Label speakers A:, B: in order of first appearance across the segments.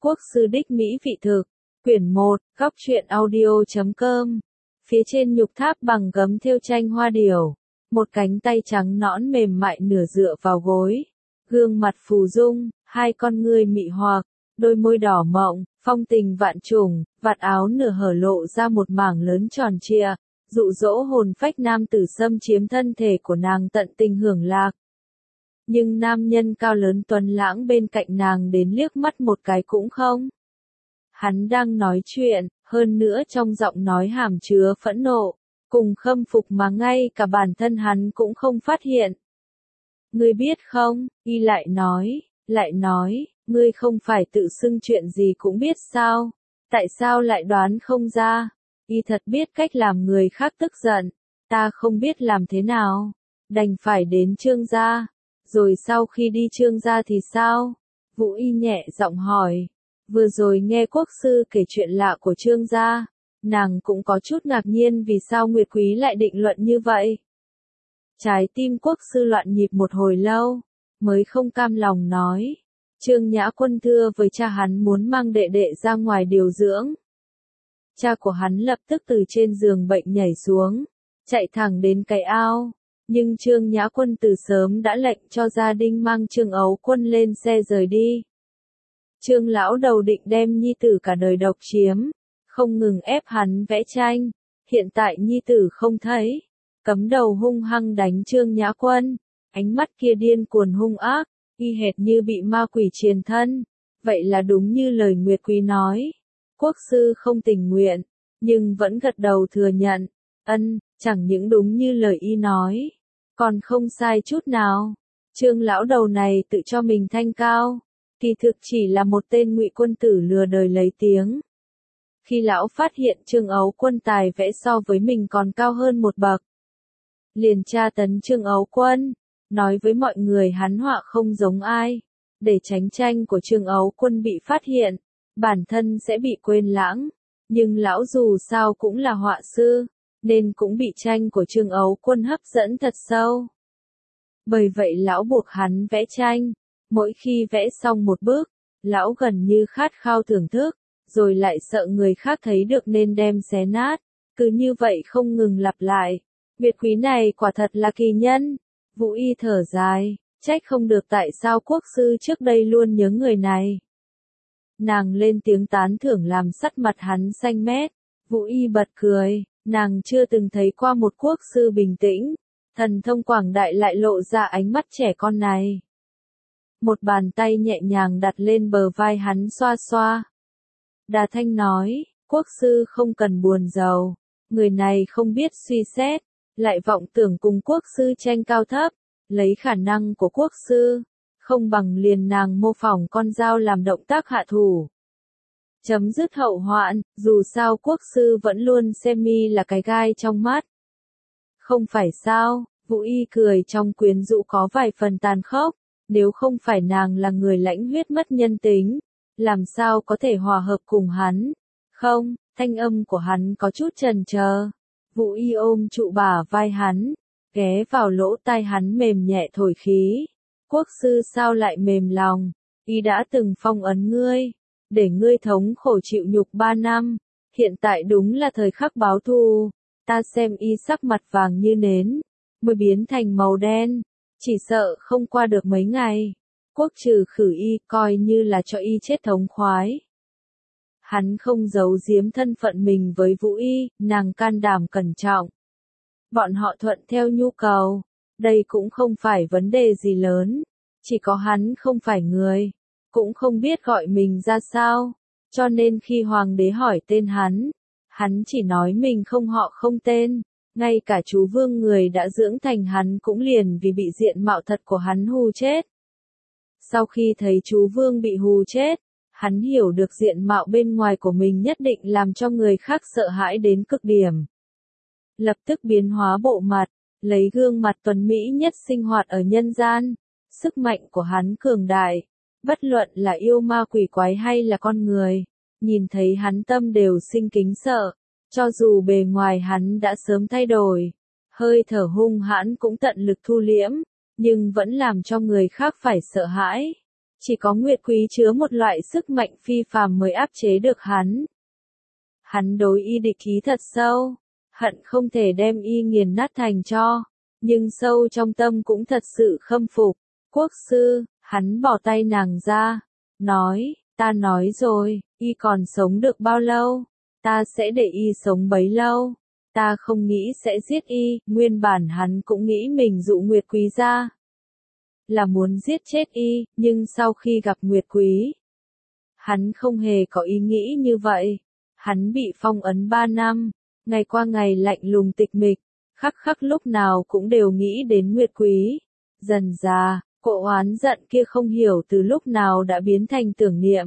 A: Quốc sư đích mỹ vị thực. Quyển 1, góc truyện audio.com. Phía trên nhục tháp bằng gấm thêu tranh hoa điểu. Một cánh tay trắng nõn mềm mại nửa dựa vào gối. Gương mặt phù dung, hai con ngươi mị hoặc, đôi môi đỏ mọng, phong tình vạn trùng, vạt áo nửa hở lộ ra một mảng lớn tròn trịa, dụ dỗ hồn phách nam tử xâm chiếm thân thể của nàng tận tình hưởng lạc. Nhưng nam nhân cao lớn tuấn lãng bên cạnh nàng đến liếc mắt một cái cũng không. Hắn đang nói chuyện, hơn nữa trong giọng nói hàm chứa phẫn nộ, cùng khâm phục mà ngay cả bản thân hắn cũng không phát hiện. Ngươi biết không, y lại nói, ngươi không phải tự xưng chuyện gì cũng biết sao, tại sao lại đoán không ra, y thật biết cách làm người khác tức giận, ta không biết làm thế nào, đành phải đến Trương gia, rồi sau khi đi Trương gia thì sao? Vũ Y nhẹ giọng hỏi, vừa rồi nghe quốc sư kể chuyện lạ của Trương gia, nàng cũng có chút ngạc nhiên vì sao Nguyệt Quý lại định luận như vậy. Trái tim quốc sư loạn nhịp một hồi lâu, mới không cam lòng nói. Trương Nhã Quân thưa với cha hắn muốn mang đệ đệ ra ngoài điều dưỡng. Cha của hắn lập tức từ trên giường bệnh nhảy xuống, chạy thẳng đến cái ao. Nhưng Trương Nhã Quân từ sớm đã lệnh cho gia đình mang Trương Ấu Quân lên xe rời đi. Trương lão đầu định đem nhi tử cả đời độc chiếm, không ngừng ép hắn vẽ tranh. Hiện tại nhi tử không thấy, cắm đầu hung hăng đánh Trương Nhã Quân, ánh mắt kia điên cuồng hung ác, y hệt như bị ma quỷ triền thân. Vậy là đúng như lời Nguyệt Quý nói. Quốc sư không tình nguyện, nhưng vẫn gật đầu thừa nhận. Chẳng những đúng như lời y nói, còn không sai chút nào. Trương lão đầu này tự cho mình thanh cao, kỳ thực chỉ là một tên ngụy quân tử lừa đời lấy tiếng. Khi lão phát hiện Trương Ấu Quân tài vẽ so với mình còn cao hơn một bậc, liền tra tấn Trương Ấu Quân, nói với mọi người hắn họa không giống ai, để tránh tranh của Trương Ấu Quân bị phát hiện, bản thân sẽ bị quên lãng. Nhưng lão dù sao cũng là họa sư, nên cũng bị tranh của Trương Ấu Quân hấp dẫn thật sâu. Bởi vậy lão buộc hắn vẽ tranh, mỗi khi vẽ xong một bức, lão gần như khát khao thưởng thức, rồi lại sợ người khác thấy được nên đem xé nát, cứ như vậy không ngừng lặp lại. Nguyệt Quý này quả thật là kỳ nhân. Vũ Y thở dài, trách không được tại sao quốc sư trước đây luôn nhớ người này. Nàng lên tiếng tán thưởng làm sắc mặt hắn xanh mét. Vũ Y bật cười, nàng chưa từng thấy qua một quốc sư bình tĩnh, thần thông quảng đại lại lộ ra ánh mắt trẻ con này. Một bàn tay nhẹ nhàng đặt lên bờ vai hắn xoa xoa. Đà Thanh nói, quốc sư không cần buồn rầu, người này không biết suy xét, lại vọng tưởng cùng quốc sư tranh cao thấp, lấy khả năng của quốc sư, không bằng liền nàng mô phỏng con dao làm động tác hạ thủ. Chấm dứt hậu hoạn, dù sao quốc sư vẫn luôn xem mi là cái gai trong mắt. Không phải sao, Vũ Y cười trong quyến rũ có vài phần tàn khốc, nếu không phải nàng là người lãnh huyết mất nhân tính, làm sao có thể hòa hợp cùng hắn. Không, thanh âm của hắn có chút chần chờ. Vũ Y ôm trụ bả vai hắn, ghé vào lỗ tai hắn mềm nhẹ thổi khí. Quốc sư sao lại mềm lòng, y đã từng phong ấn ngươi, để ngươi thống khổ chịu nhục 3 năm, hiện tại đúng là thời khắc báo thù. Ta xem y sắc mặt vàng như nến, mới biến thành màu đen, chỉ sợ không qua được mấy ngày. Quốc trừ khử y coi như là cho y chết thống khoái. Hắn không giấu giếm thân phận mình với Vũ Y, nàng can đảm cẩn trọng. Bọn họ thuận theo nhu cầu, đây cũng không phải vấn đề gì lớn, chỉ có hắn không phải người, cũng không biết gọi mình ra sao, cho nên khi hoàng đế hỏi tên hắn chỉ nói mình không họ không tên, ngay cả chú vương người đã dưỡng thành hắn cũng liền vì bị diện mạo thật của hắn hù chết. Sau khi thấy chú vương bị hù chết, hắn hiểu được diện mạo bên ngoài của mình nhất định làm cho người khác sợ hãi đến cực điểm. Lập tức biến hóa bộ mặt, lấy gương mặt tuấn mỹ nhất sinh hoạt ở nhân gian. Sức mạnh của hắn cường đại, bất luận là yêu ma quỷ quái hay là con người, nhìn thấy hắn tâm đều sinh kính sợ, cho dù bề ngoài hắn đã sớm thay đổi, hơi thở hung hãn cũng tận lực thu liễm, nhưng vẫn làm cho người khác phải sợ hãi. Chỉ có Nguyệt Quý chứa một loại sức mạnh phi phàm mới áp chế được hắn. Hắn đối y địch ý thật sâu, hận không thể đem y nghiền nát thành tro, nhưng sâu trong tâm cũng thật sự khâm phục. Quốc sư, hắn bỏ tay nàng ra, nói, ta nói rồi, y còn sống được bao lâu, ta sẽ để y sống bấy lâu, ta không nghĩ sẽ giết y. Nguyên bản hắn cũng nghĩ mình dụ Nguyệt Quý ra, là muốn giết chết y, nhưng sau khi gặp Nguyệt Quý, hắn không hề có ý nghĩ như vậy. Hắn bị phong ấn 3 năm, ngày qua ngày lạnh lùng tịch mịch, khắc khắc lúc nào cũng đều nghĩ đến Nguyệt Quý. Dần dà, cỗ oán giận kia không hiểu từ lúc nào đã biến thành tưởng niệm.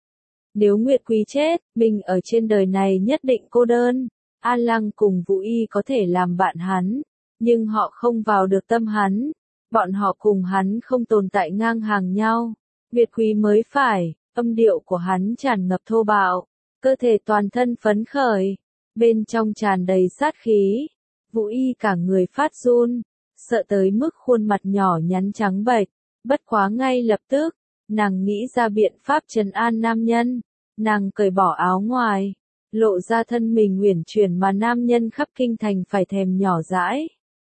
A: Nếu Nguyệt Quý chết, mình ở trên đời này nhất định cô đơn. A Lăng cùng Vũ Y có thể làm bạn hắn, nhưng họ không vào được tâm hắn. Bọn họ cùng hắn không tồn tại ngang hàng nhau. Nguyệt Quý mới phải, âm điệu của hắn tràn ngập thô bạo, cơ thể toàn thân phấn khởi, bên trong tràn đầy sát khí. Vũ Y cả người phát run, sợ tới mức khuôn mặt nhỏ nhắn trắng bệch. Bất quá ngay lập tức, nàng nghĩ ra biện pháp trấn an nam nhân. Nàng cởi bỏ áo ngoài, lộ ra thân mình uyển chuyển mà nam nhân khắp kinh thành phải thèm nhỏ dãi.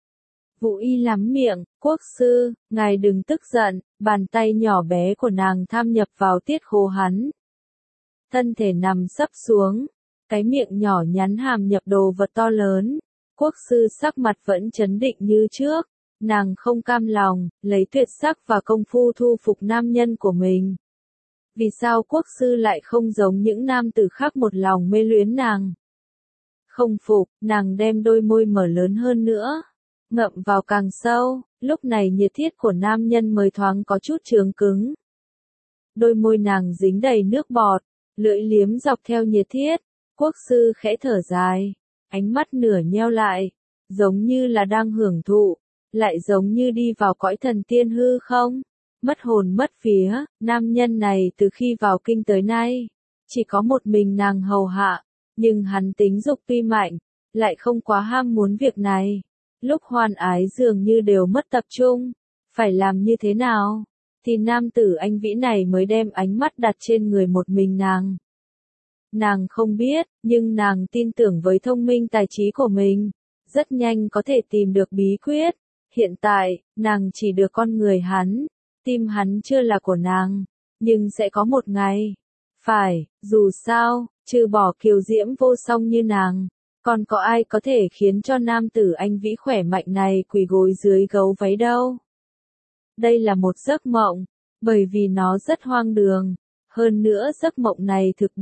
A: Vũ Y lắm miệng, quốc sư, ngài đừng tức giận. Bàn tay nhỏ bé của nàng tham nhập vào tiết khố hắn. Thân thể nằm sấp xuống, cái miệng nhỏ nhắn hàm nhập đồ vật to lớn. Quốc sư sắc mặt vẫn trấn định như trước, nàng không cam lòng, lấy tuyệt sắc và công phu thu phục nam nhân của mình. Vì sao quốc sư lại không giống những nam tử khác một lòng mê luyến nàng? Không phục, nàng đem đôi môi mở lớn hơn nữa, ngậm vào càng sâu, lúc này nhiệt thiết của nam nhân mới thoáng có chút chướng cứng. Đôi môi nàng dính đầy nước bọt, lưỡi liếm dọc theo nhiệt thiết. Quốc sư khẽ thở dài, ánh mắt nửa nheo lại, giống như là đang hưởng thụ, lại giống như đi vào cõi thần tiên hư không. Mất hồn mất vía, nam nhân này từ khi vào kinh tới nay, chỉ có một mình nàng hầu hạ, nhưng hắn tính dục tuy mạnh, lại không quá ham muốn việc này. Lúc hoan ái dường như đều mất tập trung, phải làm như thế nào, thì nam tử anh vĩ này mới đem ánh mắt đặt trên người một mình nàng. Nàng không biết, nhưng nàng tin tưởng với thông minh tài trí của mình, rất nhanh có thể tìm được bí quyết. Hiện tại, nàng chỉ được con người hắn, tim hắn chưa là của nàng, nhưng sẽ có một ngày. Phải, dù sao, trừ bỏ kiều diễm vô song như nàng, còn có ai có thể khiến cho nam tử anh vĩ khỏe mạnh này quỳ gối dưới gấu váy đâu. Đây là một giấc mộng, bởi vì nó rất hoang đường. Hơn nữa giấc mộng này thực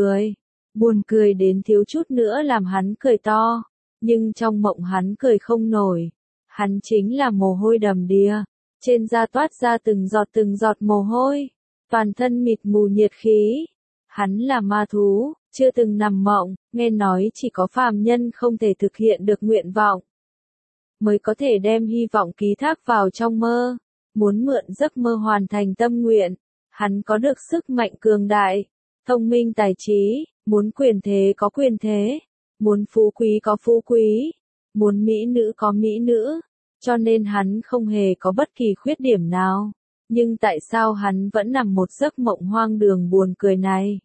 A: buồn cười đến thiếu chút nữa làm hắn cười to, nhưng trong mộng hắn cười không nổi. Hắn chính là mồ hôi đầm đìa, trên da toát ra từng giọt mồ hôi, toàn thân mịt mù nhiệt khí. Hắn là ma thú, chưa từng nằm mộng, nghe nói chỉ có phàm nhân không thể thực hiện được nguyện vọng, mới có thể đem hy vọng ký thác vào trong mơ, muốn mượn giấc mơ hoàn thành tâm nguyện. Hắn có được sức mạnh cường đại, thông minh tài trí, muốn quyền thế có quyền thế, muốn phú quý có phú quý, muốn mỹ nữ có mỹ nữ, cho nên hắn không hề có bất kỳ khuyết điểm nào. Nhưng tại sao hắn vẫn nằm một giấc mộng hoang đường buồn cười này?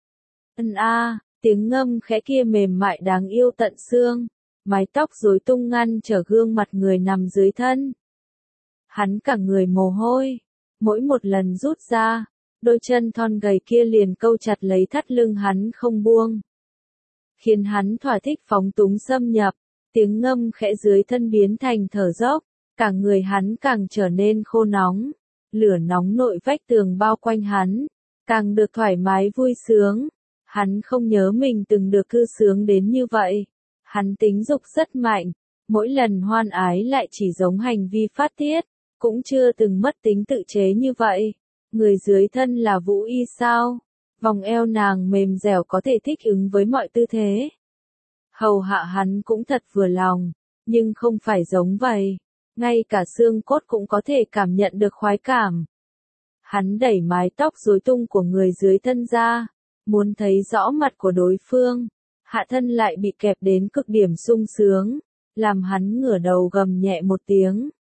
A: Tiếng ngâm khẽ kia mềm mại đáng yêu tận xương, mái tóc rối tung ngăn trở gương mặt người nằm dưới thân. Hắn cả người mồ hôi, mỗi một lần rút ra, đôi chân thon gầy kia liền câu chặt lấy thắt lưng hắn không buông, khiến hắn thỏa thích phóng túng xâm nhập. Tiếng ngâm khẽ dưới thân biến thành thở dốc, cả người hắn càng trở nên khô nóng, lửa nóng nội vách tường bao quanh hắn, càng được thoải mái vui sướng. Hắn không nhớ mình từng được cư sướng đến như vậy. Hắn tính dục rất mạnh, mỗi lần hoan ái lại chỉ giống hành vi phát tiết, cũng chưa từng mất tính tự chế như vậy. Người dưới thân là Vũ Y sao? Vòng eo nàng mềm dẻo có thể thích ứng với mọi tư thế. Hầu hạ hắn cũng thật vừa lòng, nhưng không phải giống vậy. Ngay cả xương cốt cũng có thể cảm nhận được khoái cảm. Hắn đẩy mái tóc rối tung của người dưới thân ra, muốn thấy rõ mặt của đối phương. Hạ thân lại bị kẹp đến cực điểm sung sướng, làm hắn ngửa đầu gầm nhẹ một tiếng.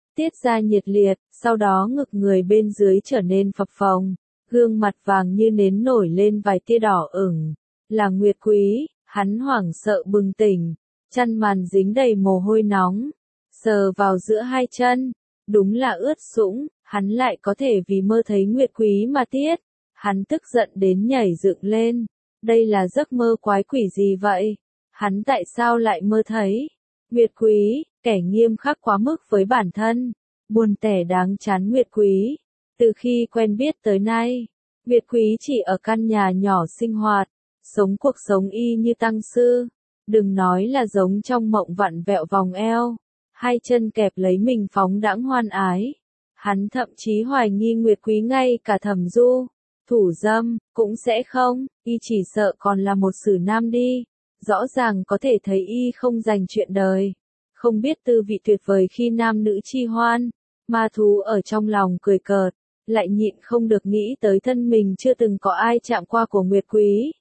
A: tiết ra nhiệt liệt, sau đó ngực người bên dưới trở nên phập phồng, gương mặt vàng như nến nổi lên vài tia đỏ ửng. Là Nguyệt Quý, hắn hoảng sợ bừng tỉnh, chăn màn dính đầy mồ hôi nóng, sờ vào giữa hai chân, đúng là ướt sũng, hắn lại có thể vì mơ thấy Nguyệt Quý mà tiết. Hắn tức giận đến nhảy dựng lên, đây là giấc mơ quái quỷ gì vậy? Hắn tại sao lại mơ thấy? Nguyệt Quý, kẻ nghiêm khắc quá mức với bản thân, buồn tẻ đáng chán Nguyệt Quý. Từ khi quen biết tới nay, Nguyệt Quý chỉ ở căn nhà nhỏ sinh hoạt, sống cuộc sống y như tăng sư, đừng nói là giống trong mộng vặn vẹo vòng eo, hai chân kẹp lấy mình phóng đãng hoan ái. Hắn thậm chí hoài nghi Nguyệt Quý ngay cả thẩm du, thủ dâm, cũng sẽ không, y chỉ sợ còn là một xử nam đi. Rõ ràng có thể thấy y không dành chuyện đời, không biết tư vị tuyệt vời khi nam nữ chi hoan. Ma thú ở trong lòng cười cợt, lại nhịn không được nghĩ tới thân mình chưa từng có ai chạm qua của Nguyệt Quý.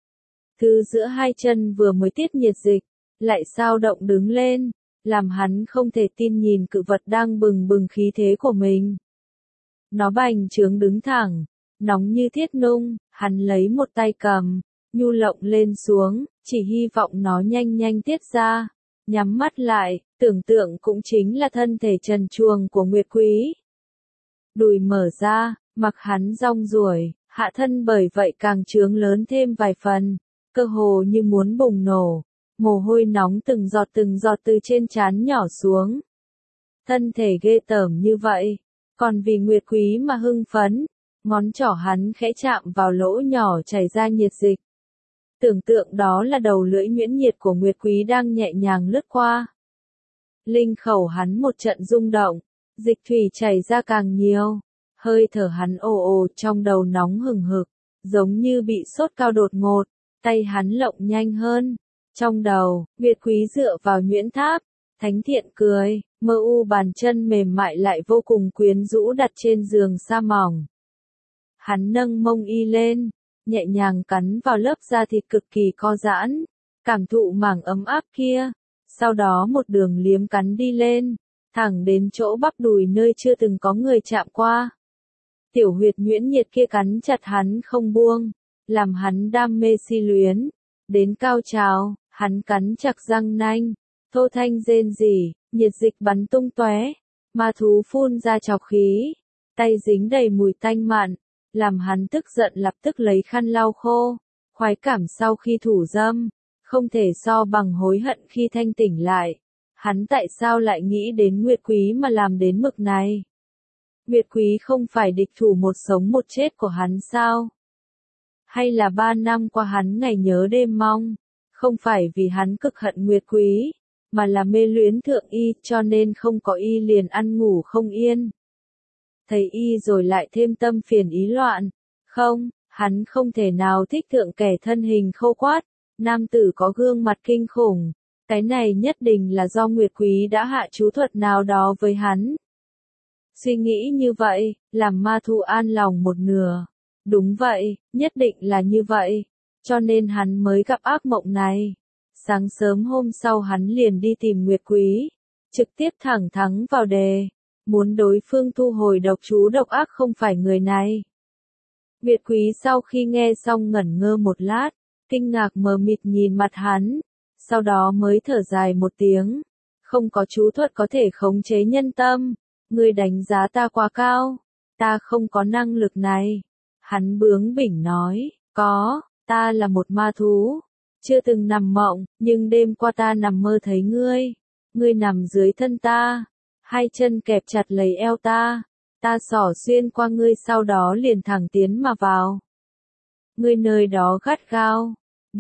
A: Thứ giữa hai chân vừa mới tiết nhiệt dịch, lại sao động đứng lên, làm hắn không thể tin nhìn cự vật đang bừng bừng khí thế của mình. Nó bành trướng đứng thẳng, nóng như thiết nung, hắn lấy một tay cầm, nhu lộng lên xuống, chỉ hy vọng nó nhanh nhanh tiết ra. Nhắm mắt lại, tưởng tượng cũng chính là thân thể trần truồng của Nguyệt Quý. Đùi mở ra, mặc hắn rong ruổi, hạ thân bởi vậy càng trướng lớn thêm vài phần, cơ hồ như muốn bùng nổ, mồ hôi nóng từng giọt từ trên trán nhỏ xuống. Thân thể ghê tởm như vậy, còn vì Nguyệt Quý mà hưng phấn, ngón trỏ hắn khẽ chạm vào lỗ nhỏ chảy ra nhiệt dịch. Tưởng tượng đó là đầu lưỡi nhuyễn nhiệt của Nguyệt Quý đang nhẹ nhàng lướt qua. Linh khẩu hắn một trận rung động, dịch thủy chảy ra càng nhiều, hơi thở hắn ồ ồ trong đầu nóng hừng hực, giống như bị sốt cao đột ngột, tay hắn lộng nhanh hơn. Trong đầu, Nguyệt Quý dựa vào nhuyễn tháp, thánh thiện cười, mơ u bàn chân mềm mại lại vô cùng quyến rũ đặt trên giường sa mỏng. Hắn nâng mông y lên, nhẹ nhàng cắn vào lớp da thịt cực kỳ co giãn, cảm thụ mảng ấm áp kia, sau đó một đường liếm cắn đi lên, thẳng đến chỗ bắp đùi nơi chưa từng có người chạm qua. Tiểu huyệt nhuyễn nhiệt kia cắn chặt hắn không buông, làm hắn đam mê si luyến, đến cao trào, hắn cắn chặt răng nanh, thô thanh rên rỉ, nhiệt dịch bắn tung tóe, ma thú phun ra trọc khí, tay dính đầy mùi tanh mặn, làm hắn tức giận lập tức lấy khăn lau khô. Khoái cảm sau khi thủ dâm, không thể so bằng hối hận khi thanh tỉnh lại. Hắn tại sao lại nghĩ đến Nguyệt Quý mà làm đến mực này? Nguyệt Quý không phải địch thủ một sống một chết của hắn sao? Hay là 3 năm qua hắn ngày nhớ đêm mong? Không phải vì hắn cực hận Nguyệt Quý, mà là mê luyến thượng y cho nên không có y liền ăn ngủ không yên. Thấy y rồi lại thêm tâm phiền ý loạn. Không, hắn không thể nào thích thượng kẻ thân hình khô quát, nam tử có gương mặt kinh khủng. Cái này nhất định là do Nguyệt Quý đã hạ chú thuật nào đó với hắn. Suy nghĩ như vậy, làm ma thú an lòng một nửa. Đúng vậy, nhất định là như vậy. Cho nên hắn mới gặp ác mộng này. Sáng sớm hôm sau hắn liền đi tìm Nguyệt Quý, trực tiếp thẳng thắn vào đề, muốn đối phương thu hồi độc chú độc ác không phải người này. Nguyệt Quý sau khi nghe xong ngẩn ngơ một lát, kinh ngạc mờ mịt nhìn mặt hắn, sau đó mới thở dài một tiếng, không có chú thuật có thể khống chế nhân tâm, ngươi đánh giá ta quá cao, ta không có năng lực này. Hắn bướng bỉnh nói, có, ta là một ma thú, chưa từng nằm mộng, nhưng đêm qua ta nằm mơ thấy ngươi nằm dưới thân ta, hai chân kẹp chặt lấy eo ta xỏ xuyên qua ngươi sau đó liền thẳng tiến mà vào. Ngươi nơi đó gắt gao,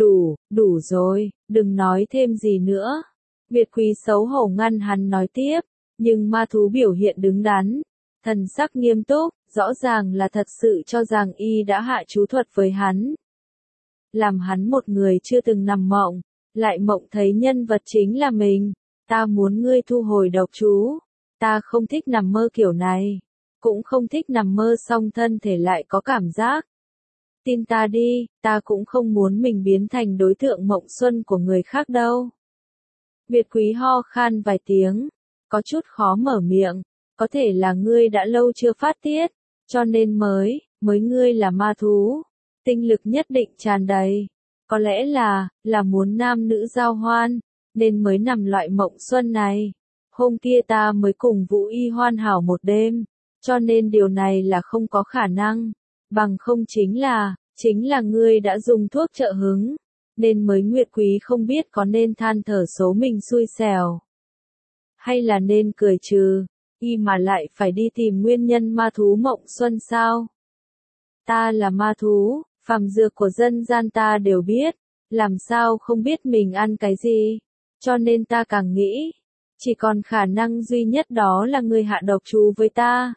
A: đủ rồi, đừng nói thêm gì nữa. Nguyệt Quý xấu hổ ngăn hắn nói tiếp, nhưng ma thú biểu hiện đứng đắn, thần sắc nghiêm túc, rõ ràng là thật sự cho rằng y đã hạ chú thuật với hắn. Làm hắn một người chưa từng nằm mộng, lại mộng thấy nhân vật chính là mình, ta muốn ngươi thu hồi độc chú, ta không thích nằm mơ kiểu này, cũng không thích nằm mơ xong thân thể lại có cảm giác. Tin ta đi, ta cũng không muốn mình biến thành đối tượng mộng xuân của người khác đâu. Nguyệt Quý ho khan vài tiếng, có chút khó mở miệng, Có thể là ngươi đã lâu chưa phát tiết, cho nên mới ngươi là ma thú. Tinh lực nhất định tràn đầy. Có lẽ là muốn nam nữ giao hoan, nên mới nằm loại mộng xuân này. Hôm kia ta mới cùng Vũ Y hoàn hảo một đêm, cho nên điều này là không có khả năng. Bằng không chính là ngươi đã dùng thuốc trợ hứng, nên mới Nguyệt Quý không biết có nên than thở số mình xui xẻo, hay là nên cười trừ, y mà lại phải đi tìm nguyên nhân ma thú mộng xuân sao? Ta là ma thú, phàm dược của dân gian ta đều biết, làm sao không biết mình ăn cái gì, cho nên ta càng nghĩ, chỉ còn khả năng duy nhất đó là ngươi hạ độc chú với ta.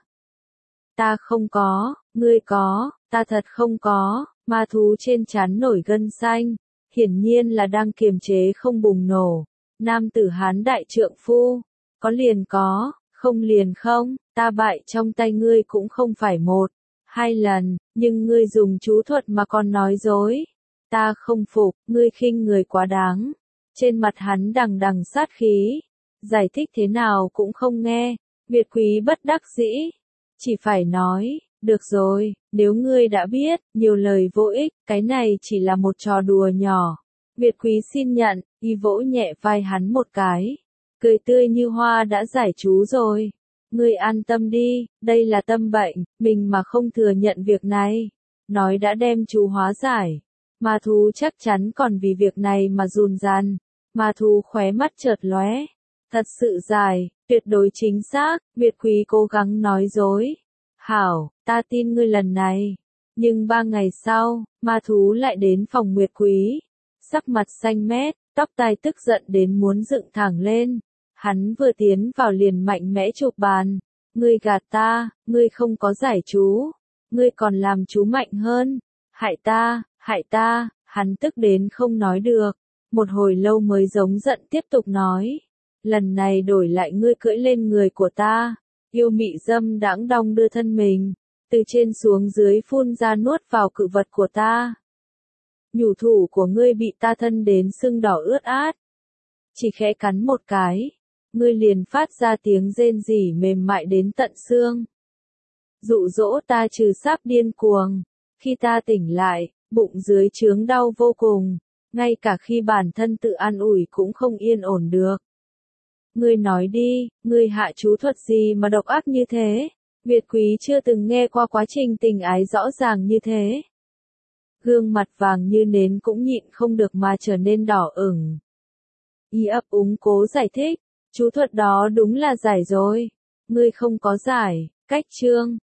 A: Ta không có, ngươi có, ta thật không có. Ma thú trên trán nổi gân xanh, hiển nhiên là đang kiềm chế không bùng nổ. Nam tử Hán đại trượng phu, có liền có, không liền không, ta bại trong tay ngươi cũng không phải một, hai lần, nhưng ngươi dùng chú thuật mà còn nói dối. Ta không phục, ngươi khinh người quá đáng. Trên mặt hắn đằng đằng sát khí, giải thích thế nào cũng không nghe. Việt Quý bất đắc dĩ, chỉ phải nói, được rồi, nếu ngươi đã biết, nhiều lời vô ích, cái này chỉ là một trò đùa nhỏ. Việt Quý xin nhận, y vỗ nhẹ vai hắn một cái, cười tươi như hoa đã giải chú rồi. Ngươi an tâm đi, đây là tâm bệnh, mình mà không thừa nhận việc này, nói đã đem chú hóa giải. Ma thú chắc chắn còn vì việc này mà run run. Ma thú khóe mắt chợt lóe, thật sự dài, tuyệt đối chính xác. Việt Quý cố gắng nói dối. Hảo, ta tin ngươi lần này. Nhưng 3 ngày sau, ma thú lại đến phòng Nguyệt Quý. Sắc mặt xanh mét, tóc tai tức giận đến muốn dựng thẳng lên. Hắn vừa tiến vào liền mạnh mẽ chụp bàn. Ngươi gạt ta, ngươi không có giải chú. Ngươi còn làm chú mạnh hơn. Hại ta, hắn tức đến không nói được. Một hồi lâu mới giống giận tiếp tục nói. Lần này đổi lại ngươi cưỡi lên người của ta. Yêu mị dâm đãng đong đưa thân mình, từ trên xuống dưới phun ra nuốt vào cự vật của ta. Nhủ thủ của ngươi bị ta thân đến sưng đỏ ướt át. Chỉ khẽ cắn một cái, ngươi liền phát ra tiếng rên rỉ mềm mại đến tận xương. Dụ dỗ ta trừ sáp điên cuồng. Khi ta tỉnh lại, bụng dưới chướng đau vô cùng, ngay cả khi bản thân tự an ủi cũng không yên ổn được. Ngươi nói đi, ngươi hạ chú thuật gì mà độc ác như thế? Việt Quý chưa từng nghe qua quá trình tình ái rõ ràng như thế. Gương mặt vàng như nến cũng nhịn không được mà trở nên đỏ ửng. Y ấp úng cố giải thích, chú thuật đó đúng là giải rồi. Ngươi không có giải, cách chương.